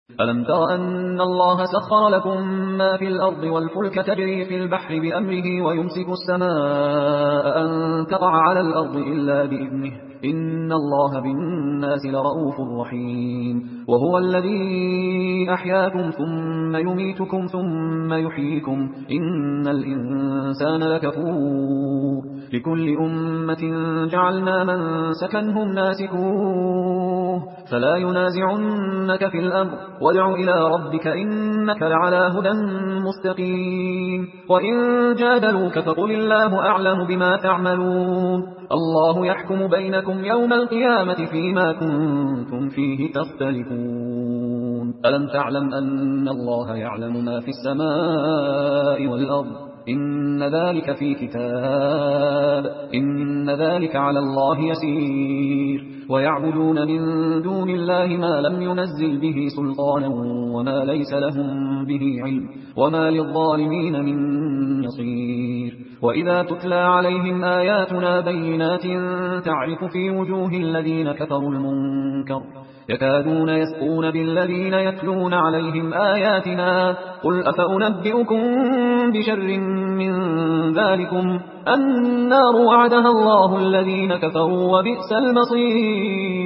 ألم تر أن الله سخر لكم ما في الأرض والفلك تجري في البحر بأمره ويمسك السماء أن تقع على الأرض إلا بإذنه إن الله بالناس لرؤوف رحيم وهو الذي أحياكم ثم يميتكم ثم يحييكم إن الإنسان لكفور لكل أمة جعلنا من سكنهم ناسكوه فلا ينازعنك في الأمر وادع إلى ربك إنك لعلى هدى مستقيم وإن جادلوك فقل الله أعلم بما تعملون الله يحكم بينكم يوم القيامة فيما كنتم فيه تختلفون ألم تعلم أن الله يعلم ما في السماء والأرض إن ذلك في كتاب إن ذلك على الله يسير ويعبدون من دون الله ما لم ينزل به سلطانا وما ليس لهم به علم وما للظالمين من نصير وإذا تتلى عليهم آياتنا بينات تعرف في وجوه الذين كفروا المنكر يكادون يسقون بالذين يتلون عليهم آياتنا قل أفأنبئكم بشر من ذلكم النار وعدها الله الذين كفروا وبئس المصير